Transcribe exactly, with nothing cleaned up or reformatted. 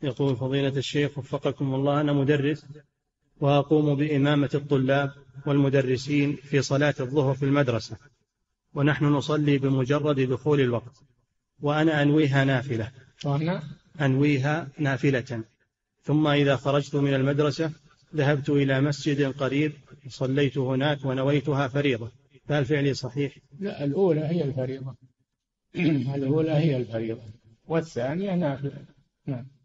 يقول فضيلة الشيخ وفقكم الله، أنا مدرس وأقوم بإمامة الطلاب والمدرسين في صلاة الظهر في المدرسة، ونحن نصلي بمجرد دخول الوقت، وأنا أنويها نافلة وأنا أنويها نافلة ثم إذا خرجت من المدرسة ذهبت إلى مسجد قريب صليت هناك ونويتها فريضة، فهل فعلي صحيح؟ لا، الأولى هي الفريضة. الأولى هي الفريضة والثانية نافلة. نعم.